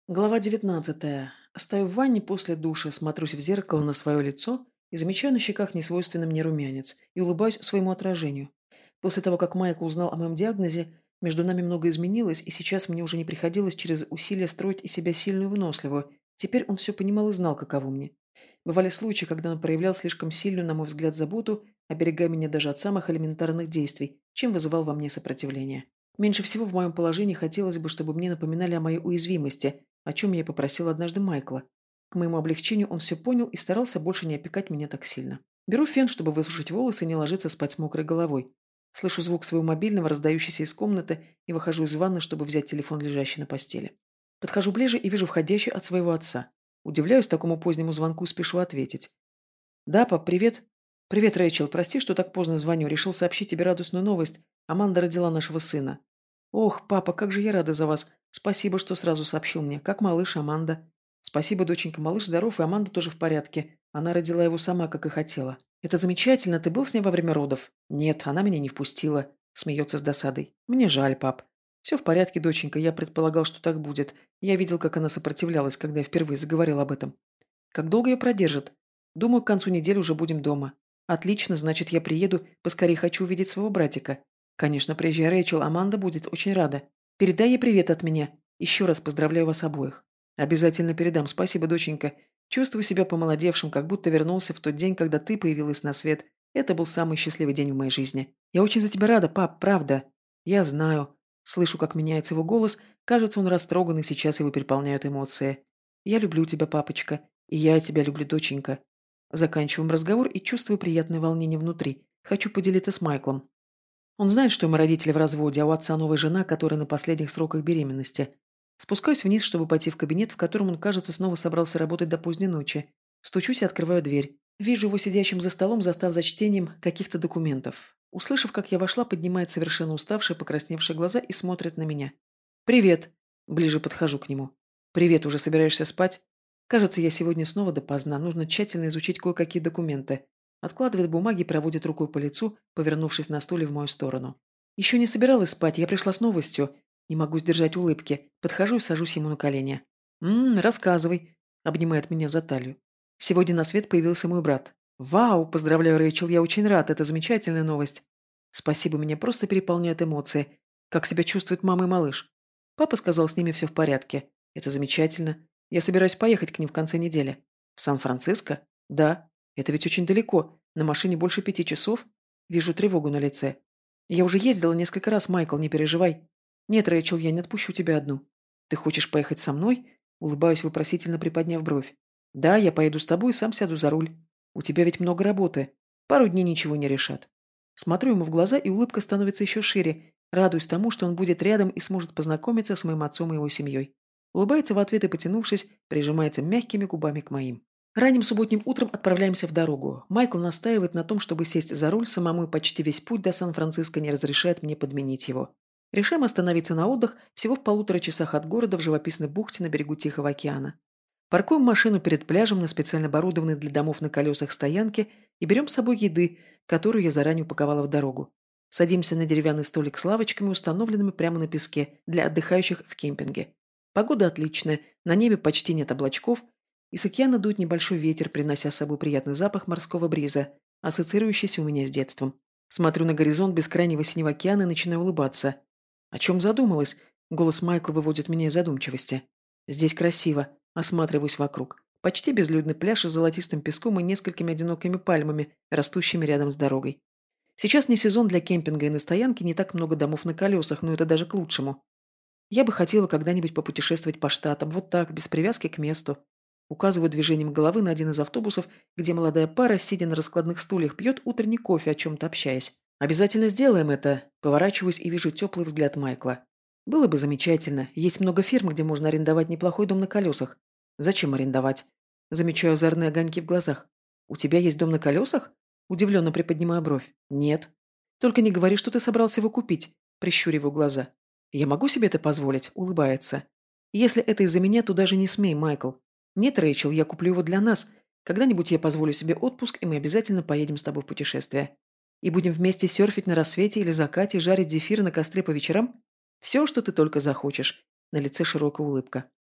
Глава 19. Стою в ванне после душа, смотрюсь в зеркало на свое лицо и замечаю на щеках несвойственный мне румянец и улыбаюсь своему отражению. После того, как Майкл узнал о моем диагнозе, между нами многое изменилось, и сейчас мне уже не приходилось через усилия строить из себя сильную и выносливую. Теперь он все понимал и знал, каково мне. Бывали случаи, когда он проявлял слишком сильную, на мой взгляд, заботу, оберегая меня даже от самых элементарных действий, чем вызывал во мне сопротивление. Меньше всего в моем положении хотелось бы, чтобы мне напоминали о моей уязвимости, о чем я и попросил однажды Майкла. К моему облегчению он все понял и старался больше не опекать меня так сильно. Беру фен, чтобы высушить волосы и не ложиться спать с мокрой головой. Слышу звук своего мобильного, раздающийся из комнаты, и выхожу из ванны, чтобы взять телефон, лежащий на постели. Подхожу ближе и вижу входящий от своего отца. Удивляюсь такому позднему звонку, спешу ответить. «Да, пап, привет». «Привет, Рэйчел. Прости, что так поздно звоню. Решил сообщить тебе радостную новость. Аманда родила нашего сына». «Ох, папа, как же я рада за вас. Спасибо, что сразу сообщил мне. Как малыш Аманда?» «Спасибо, доченька. Малыш здоров, и Аманда тоже в порядке. Она родила его сама, как и хотела». «Это замечательно. Ты был с ней во время родов?» «Нет, она меня не впустила». Смеется с досадой. «Мне жаль, пап». «Все в порядке, доченька. Я предполагал, что так будет. Я видел, как она сопротивлялась, когда я впервые заговорил об этом». «Как долго ее продержит?» «Думаю, к концу недели уже будем дома». «Отлично, значит, я приеду. Поскорее хочу увидеть своего братика». «Конечно, приезжай, Рэйчел. Аманда будет очень рада. Передай ей привет от меня. Еще раз поздравляю вас обоих». «Обязательно передам. Спасибо, доченька. Чувствую себя помолодевшим, как будто вернулся в тот день, когда ты появилась на свет. Это был самый счастливый день в моей жизни. Я очень за тебя рада, пап, правда». «Я знаю». Слышу, как меняется его голос. Кажется, он растроган, и сейчас его переполняют эмоции. «Я люблю тебя, папочка. И я тебя люблю, доченька». Заканчиваем разговор и чувствую приятное волнение внутри. Хочу поделиться с Майклом. Он знает, что мы родители в разводе, а у отца новая жена, которая на последних сроках беременности. Спускаюсь вниз, чтобы пойти в кабинет, в котором он, кажется, снова собрался работать до поздней ночи. Стучусь и открываю дверь. Вижу его сидящим за столом, застав за чтением каких-то документов. Услышав, как я вошла, поднимает совершенно уставшие, покрасневшие глаза и смотрит на меня. «Привет!» Ближе подхожу к нему. «Привет, уже собираешься спать?» «Кажется, я сегодня снова допоздна. Нужно тщательно изучить кое-какие документы». Откладывает бумаги и проводит рукой по лицу, повернувшись на стуле в мою сторону. Еще не собиралась спать, я пришла с новостью. Не могу сдержать улыбки. Подхожу и сажусь ему на колени. Рассказывай», — обнимает меня за талию. «Сегодня на свет появился мой брат». «Вау, поздравляю, Рэйчел, я очень рад, это замечательная новость». «Спасибо, меня просто переполняют эмоции. Как себя чувствует мама и малыш?» «Папа сказал, с ними все в порядке. Это замечательно. Я собираюсь поехать к ним в конце недели». «В Сан-Франциско?» «Да. Это ведь очень далеко. На машине больше 5 часов». Вижу тревогу на лице. «Я уже ездила несколько раз, Майкл, не переживай». «Нет, Рэйчел, я не отпущу тебя одну». «Ты хочешь поехать со мной?» Улыбаюсь, вопросительно приподняв бровь. «Да, я поеду с тобой и сам сяду за руль. У тебя ведь много работы. Пару дней ничего не решат». Смотрю ему в глаза, и улыбка становится еще шире. Радуюсь тому, что он будет рядом и сможет познакомиться с моим отцом и его семьей. Улыбается в ответ и, потянувшись, прижимается мягкими губами к моим. Ранним субботним утром отправляемся в дорогу. Майкл настаивает на том, чтобы сесть за руль самому, и почти весь путь до Сан-Франциско не разрешает мне подменить его. Решаем остановиться на отдых всего в 1,5 часа от города в живописной бухте на берегу Тихого океана. Паркуем машину перед пляжем на специально оборудованной для домов на колесах стоянке и берем с собой еды, которую я заранее упаковала в дорогу. Садимся на деревянный столик с лавочками, установленными прямо на песке для отдыхающих в кемпинге. Погода отличная, на небе почти нет облачков, и с океана дует небольшой ветер, принося с собой приятный запах морского бриза, ассоциирующийся у меня с детством. Смотрю на горизонт бескрайнего синего океана и начинаю улыбаться. О чем задумалась? Голос Майкла выводит меня из задумчивости. Здесь красиво. Осматриваюсь вокруг. Почти безлюдный пляж с золотистым песком и несколькими одинокими пальмами, растущими рядом с дорогой. Сейчас не сезон для кемпинга, и на стоянке не так много домов на колесах, но это даже к лучшему. Я бы хотела когда-нибудь попутешествовать по штатам, вот так, без привязки к месту. Указываю движением головы на один из автобусов, где молодая пара, сидя на раскладных стульях, пьет утренний кофе, о чем-то общаясь. «Обязательно сделаем это!» Поворачиваюсь и вижу теплый взгляд Майкла. «Было бы замечательно. Есть много фирм, где можно арендовать неплохой дом на колесах. Зачем арендовать?» Замечаю озорные огоньки в глазах. «У тебя есть дом на колесах?» Удивленно приподнимаю бровь. «Нет». «Только не говори, что ты собрался его купить», прищуриваю глаза. «Я могу себе это позволить?» Улыбается. «Если это из-за меня, то даже не смей, Майкл. Нет, Рэйчел, я куплю его для нас. Когда-нибудь я позволю себе отпуск, и мы обязательно поедем с тобой в путешествие. И будем вместе серфить на рассвете или закате, жарить зефир на костре по вечерам? Все, что ты только захочешь». На лице широкая улыбка.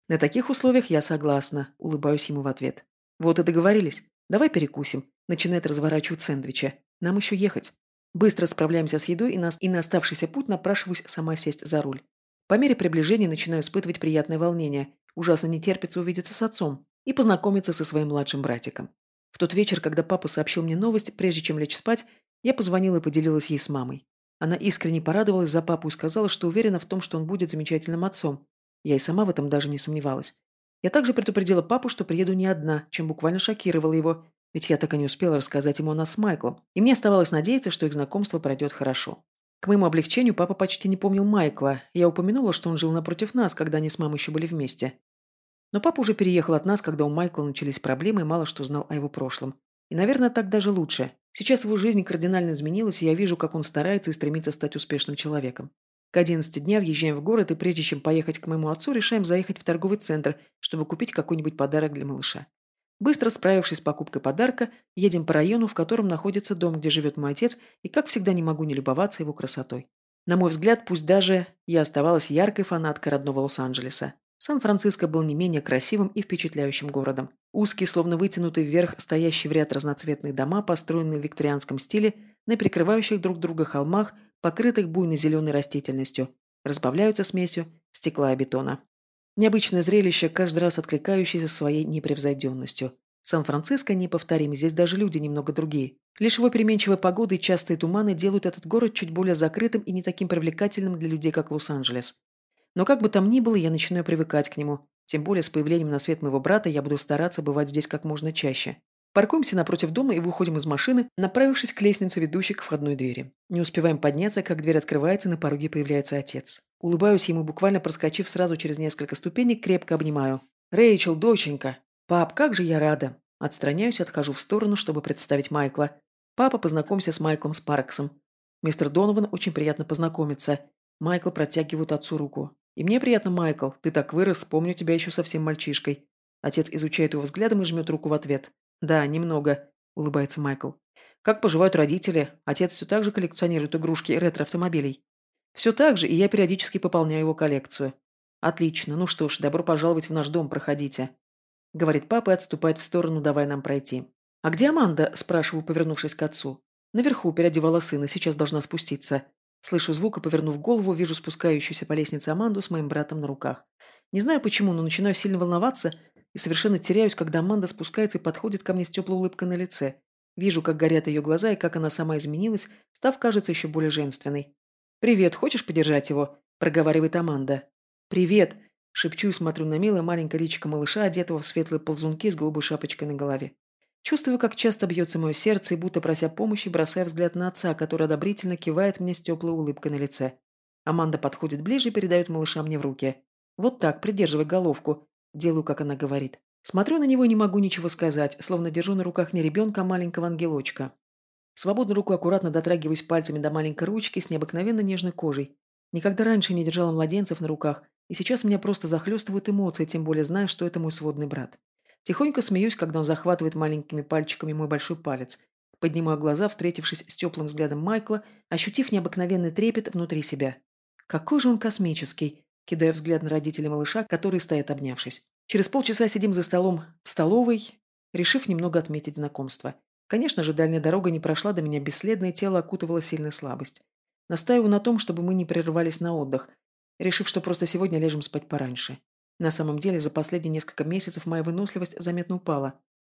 На таких условиях я согласна, улыбаюсь ему в ответ. Вот и договорились. Давай перекусим. Начинает разворачивать сэндвича. Нам еще ехать. Быстро справляемся с едой и на оставшийся путь напрашиваюсь сама сесть за руль. По мере приближения начинаю испытывать приятное волнение. Ужасно не терпится увидеться с отцом и познакомиться со своим младшим братиком. В тот вечер, когда папа сообщил мне новость, прежде чем лечь спать, я позвонила и поделилась ей с мамой. Она искренне порадовалась за папу и сказала, что уверена в том, что он будет замечательным отцом. Я и сама в этом даже не сомневалась. Я также предупредила папу, что приеду не одна, чем буквально шокировала его, ведь я так и не успела рассказать ему о нас с Майклом, и мне оставалось надеяться, что их знакомство пройдет хорошо. К моему облегчению папа почти не помнил Майкла. Я упомянула, что он жил напротив нас, когда они с мамой еще были вместе. Но папа уже переехал от нас, когда у Майкла начались проблемы и мало что знал о его прошлом. И, наверное, так даже лучше. Сейчас его жизнь кардинально изменилась, и я вижу, как он старается и стремится стать успешным человеком. К 11 дня въезжаем в город, и прежде чем поехать к моему отцу, решаем заехать в торговый центр, чтобы купить какой-нибудь подарок для малыша. Быстро справившись с покупкой подарка, едем по району, в котором находится дом, где живет мой отец, и, как всегда, не могу не любоваться его красотой. На мой взгляд, пусть даже я оставалась яркой фанаткой родного Лос-Анджелеса. Сан-Франциско был не менее красивым и впечатляющим городом. Узкие, словно вытянутый вверх, стоящие в ряд разноцветные дома, построенные в викторианском стиле, на прикрывающих друг друга холмах, покрытых буйной зеленой растительностью, разбавляются смесью стекла и бетона. Необычное зрелище, каждый раз откликающееся своей непревзойденностью. Сан-Франциско неповторим, здесь даже люди немного другие. Лишь его переменчивая погода и частые туманы делают этот город чуть более закрытым и не таким привлекательным для людей, как Лос-Анджелес. Но как бы там ни было, я начинаю привыкать к нему. Тем более с появлением на свет моего брата я буду стараться бывать здесь как можно чаще. Паркуемся напротив дома и выходим из машины, направившись к лестнице, ведущей к входной двери. Не успеваем подняться, как дверь открывается, и на пороге появляется отец. Улыбаюсь ему, буквально проскочив сразу через несколько ступенек, крепко обнимаю. «Рэйчел, доченька!» «Пап, как же я рада!» Отстраняюсь, отхожу в сторону, чтобы представить Майкла. «Папа, познакомься с Майклом Спарксом. Мистер Донован, очень приятно познакомиться». Майкл протягивает отцу руку. «И мне приятно, Майкл. Ты так вырос, помню тебя еще совсем мальчишкой». Отец изучает его взглядом и жмет руку в ответ. «Да, немного», — улыбается Майкл. «Как поживают родители? Отец все так же коллекционирует игрушки и ретро-автомобилей?» «Все так же, и я периодически пополняю его коллекцию». «Отлично. Ну что ж, добро пожаловать в наш дом, проходите», — говорит папа и отступает в сторону, давая нам пройти. «А где Аманда?» – спрашиваю, повернувшись к отцу. «Наверху, переодевала сына, сейчас должна спуститься». Слышу звук и, повернув голову, вижу спускающуюся по лестнице Аманду с моим братом на руках. Не знаю почему, но начинаю сильно волноваться и совершенно теряюсь, когда Аманда спускается и подходит ко мне с теплой улыбкой на лице. Вижу, как горят ее глаза и как она сама изменилась, став, кажется, еще более женственной. «Привет, хочешь подержать его?» – проговаривает Аманда. «Привет!» – шепчу и смотрю на милое маленькое личико малыша, одетого в светлые ползунки с голубой шапочкой на голове. Чувствую, как часто бьется мое сердце, и будто прося помощи, бросая взгляд на отца, который одобрительно кивает мне с теплой улыбкой на лице. Аманда подходит ближе и передает малыша мне в руки. «Вот так, придерживай головку». Делаю, как она говорит. Смотрю на него и не могу ничего сказать, словно держу на руках не ребенка, а маленького ангелочка. Свободной рукой аккуратно дотрагиваюсь пальцами до маленькой ручки с необыкновенно нежной кожей. Никогда раньше не держала младенцев на руках, и сейчас меня просто захлестывают эмоции, тем более зная, что это мой сводный брат. Тихонько смеюсь, когда он захватывает маленькими пальчиками мой большой палец. Поднимаю глаза, встретившись с теплым взглядом Майкла, ощутив необыкновенный трепет внутри себя. Какой же он космический, кидая взгляд на родителей малыша, которые стоят обнявшись. Через полчаса сидим за столом в столовой, решив немного отметить знакомство. Конечно же, дальняя дорога не прошла до меня бесследно, и тело окутывала сильная слабость. Настаиваю на том, чтобы мы не прерывались на отдых, решив, что просто сегодня ляжем спать пораньше. На самом деле, за последние несколько месяцев моя выносливость заметно упала.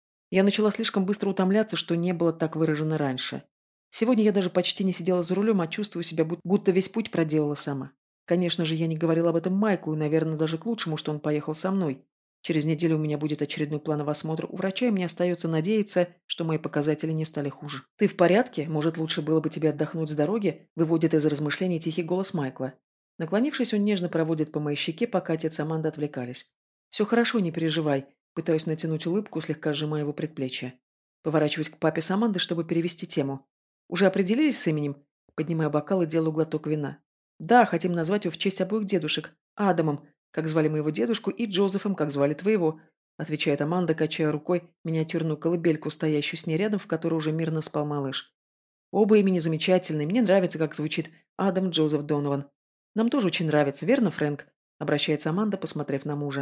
Я начала слишком быстро утомляться, что не было так выражено раньше. Сегодня я даже почти не сидела за рулем, а чувствую себя, будто весь путь проделала сама. Конечно же, я не говорила об этом Майклу, и, наверное, даже к лучшему, что он поехал со мной. Через неделю у меня будет очередной плановый осмотр у врача, и мне остается надеяться, что мои показатели не стали хуже. «Ты в порядке? Может, лучше было бы тебе отдохнуть с дороги?» Выводит из размышлений тихий голос Майкла. Наклонившись, он нежно проводит по моей щеке, пока отец и Аманда отвлекались. «Все хорошо, не переживай». Пытаюсь натянуть улыбку, слегка сжимая его предплечье. Поворачиваюсь к папе с Амандой, чтобы перевести тему. «Уже определились с именем?» Поднимаю бокал и делаю глоток вина. «Да, хотим назвать его в честь обоих дедушек. Адамом, как звали моего дедушку, и Джозефом, как звали твоего», отвечает Аманда, качая рукой миниатюрную колыбельку, стоящую с ней рядом, в которой уже мирно спал малыш. «Оба имени замечательные. Мне нравится, как звучит Адам Джозеф Донован. Нам тоже очень нравится, верно, Фрэнк?» Обращается Аманда, посмотрев на мужа.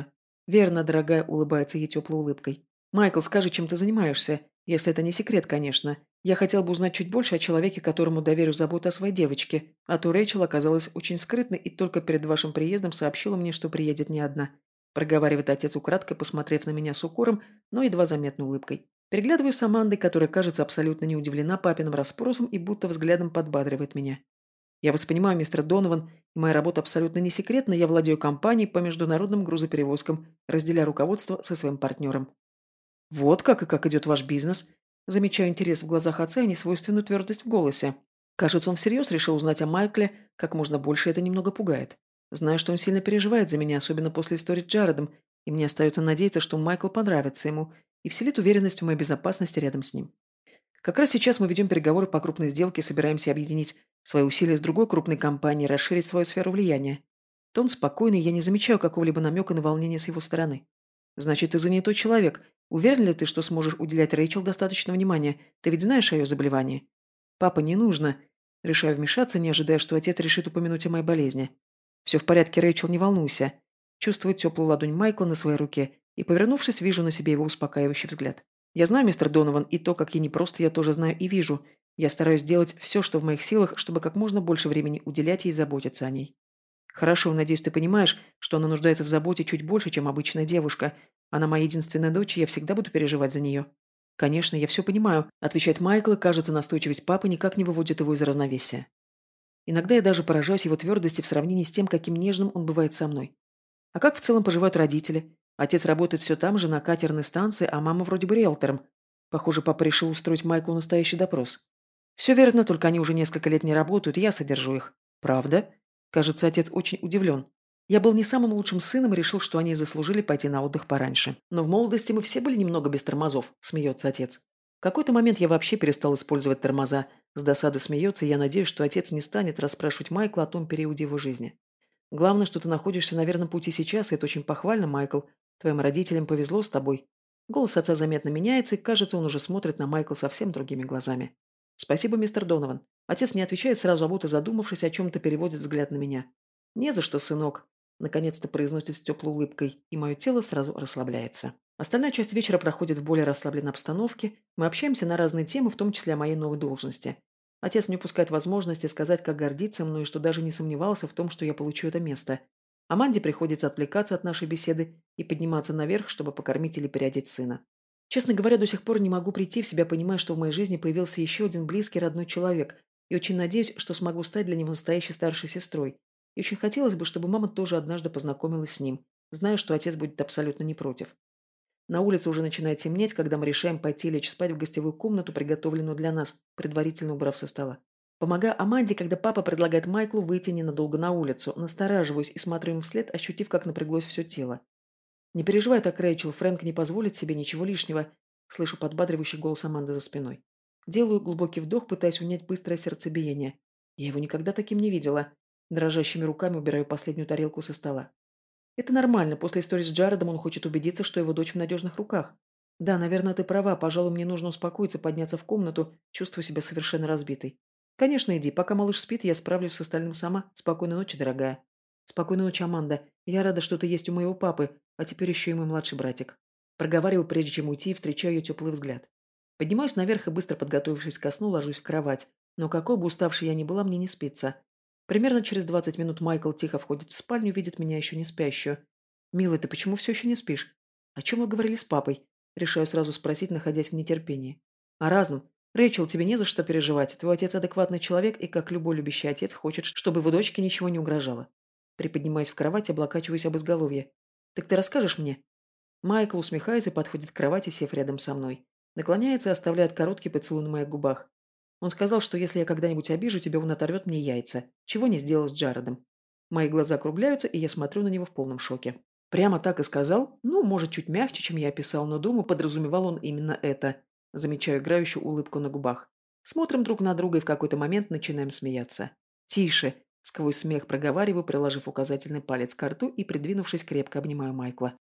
«Верно, дорогая», — улыбается ей теплой улыбкой. «Майкл, скажи, чем ты занимаешься? Если это не секрет, конечно. Я хотел бы узнать чуть больше о человеке, которому доверю заботу о своей девочке. А то Рэйчел оказалась очень скрытной и только перед вашим приездом сообщила мне, что приедет не одна», — проговаривает отец украдкой, посмотрев на меня с укором, но едва заметной улыбкой. Переглядываюсь с Амандой, которая, кажется, абсолютно не удивлена папиным расспросом и будто взглядом подбадривает меня. «Я вас понимаю, мистер Донован, и моя работа абсолютно не секретна, я владею компанией по международным грузоперевозкам, разделяя руководство со своим партнером». «Вот как и как идет ваш бизнес?» Замечаю интерес в глазах отца и несвойственную твердость в голосе. Кажется, он всерьез решил узнать о Майкле, как можно больше это немного пугает. Знаю, что он сильно переживает за меня, особенно после истории с Джаредом, и мне остается надеяться, что Майкл понравится ему и вселит уверенность в моей безопасности рядом с ним. Как раз сейчас мы ведем переговоры по крупной сделке, собираемся объединить свои усилия с другой крупной компанией, расширить свою сферу влияния. Тон спокойный, я не замечаю какого-либо намека на волнение с его стороны. Значит, ты занятой человек. Уверен ли ты, что сможешь уделять Рэйчел достаточно внимания? Ты ведь знаешь о ее заболевании? Папа, не нужно. Решаю вмешаться, не ожидая, что отец решит упомянуть о моей болезни. Все в порядке, Рэйчел, не волнуйся. Чувствую теплую ладонь Майкла на своей руке и, повернувшись, вижу на себе его успокаивающий взгляд. Я знаю, мистер Донован, и то, как ей непросто, я тоже знаю и вижу. Я стараюсь сделать все, что в моих силах, чтобы как можно больше времени уделять ей и заботиться о ней. Хорошо, надеюсь, ты понимаешь, что она нуждается в заботе чуть больше, чем обычная девушка. Она моя единственная дочь, и я всегда буду переживать за нее. Конечно, я все понимаю, отвечает Майкл, и, кажется, настойчивость папы никак не выводит его из равновесия. Иногда я даже поражаюсь его твердости в сравнении с тем, каким нежным он бывает со мной. А как в целом поживают родители? Отец работает все там же, на катерной станции, а мама вроде бы риэлтором. Похоже, папа решил устроить Майклу настоящий допрос. Все верно, только они уже несколько лет не работают, и я содержу их. Правда? Кажется, отец очень удивлен. Я был не самым лучшим сыном и решил, что они заслужили пойти на отдых пораньше. Но в молодости мы все были немного без тормозов, смеется отец. В какой-то момент я вообще перестал использовать тормоза. С досады смеется, и я надеюсь, что отец не станет расспрашивать Майкла о том периоде его жизни. Главное, что ты находишься на верном пути сейчас, и это очень похвально, Майкл. Твоим родителям повезло с тобой. Голос отца заметно меняется, и, кажется, он уже смотрит на Майкла совсем другими глазами. Спасибо, мистер Донован. Отец не отвечает сразу, а будто задумавшись о чем-то, переводит взгляд на меня. Не за что, сынок. Наконец-то произносит с теплой улыбкой, и мое тело сразу расслабляется. Остальная часть вечера проходит в более расслабленной обстановке. Мы общаемся на разные темы, в том числе о моей новой должности. Отец не упускает возможности сказать, как гордится мной, и что даже не сомневался в том, что я получу это место. Аманде приходится отвлекаться от нашей беседы и подниматься наверх, чтобы покормить или переодеть сына. Честно говоря, до сих пор не могу прийти в себя, понимая, что в моей жизни появился еще один близкий родной человек, и очень надеюсь, что смогу стать для него настоящей старшей сестрой. И очень хотелось бы, чтобы мама тоже однажды познакомилась с ним, зная, что отец будет абсолютно не против. На улице уже начинает темнеть, когда мы решаем пойти лечь спать в гостевую комнату, приготовленную для нас, предварительно убрав со стола. Помогаю Аманде, когда папа предлагает Майклу выйти ненадолго на улицу, настораживаюсь и смотрю ему вслед, ощутив, как напряглось все тело. «Не переживай так, Рэйчел, Фрэнк не позволит себе ничего лишнего», — слышу подбадривающий голос Аманды за спиной. Делаю глубокий вдох, пытаясь унять быстрое сердцебиение. Я его никогда таким не видела. Дрожащими руками убираю последнюю тарелку со стола. Это нормально, после истории с Джаредом он хочет убедиться, что его дочь в надежных руках. Да, наверное, ты права, пожалуй, мне нужно успокоиться, подняться в комнату, чувствую себя совершенно разбитой. Конечно, иди, пока малыш спит, я справлюсь с остальным сама. Спокойной ночи, дорогая. Спокойной ночи, Аманда. Я рада, что ты есть у моего папы, а теперь еще и мой младший братик. Проговариваю, прежде чем уйти, и встречаю ее теплый взгляд. Поднимаюсь наверх и, быстро подготовившись ко сну, ложусь в кровать. Но какой бы уставшей я ни была, мне не спится. Примерно через 20 минут Майкл тихо входит в спальню, видит меня еще не спящую. «Милый, ты почему все еще не спишь?» «О чем вы говорили с папой?» Решаю сразу спросить, находясь в нетерпении. «О разном. Рэйчел, тебе не за что переживать. Твой отец адекватный человек, и, как любой любящий отец, хочет, чтобы его дочке ничего не угрожало». Приподнимаясь в кровати, облокачиваюсь об изголовье. «Так ты расскажешь мне?» Майкл усмехается и подходит к кровати, сев рядом со мной. Наклоняется и оставляет короткий поцелуй на моих губах. Он сказал, что если я когда-нибудь обижу тебя, он оторвет мне яйца. Чего не сделал с Джаредом. Мои глаза округляются, и я смотрю на него в полном шоке. Прямо так и сказал? Ну, может, чуть мягче, чем я описал, но, думаю, подразумевал он именно это. Замечаю играющую улыбку на губах. Смотрим друг на друга и в какой-то момент начинаем смеяться. «Тише!» — сквозь смех проговариваю, приложив указательный палец к рту и, придвинувшись, крепко обнимаю Майкла.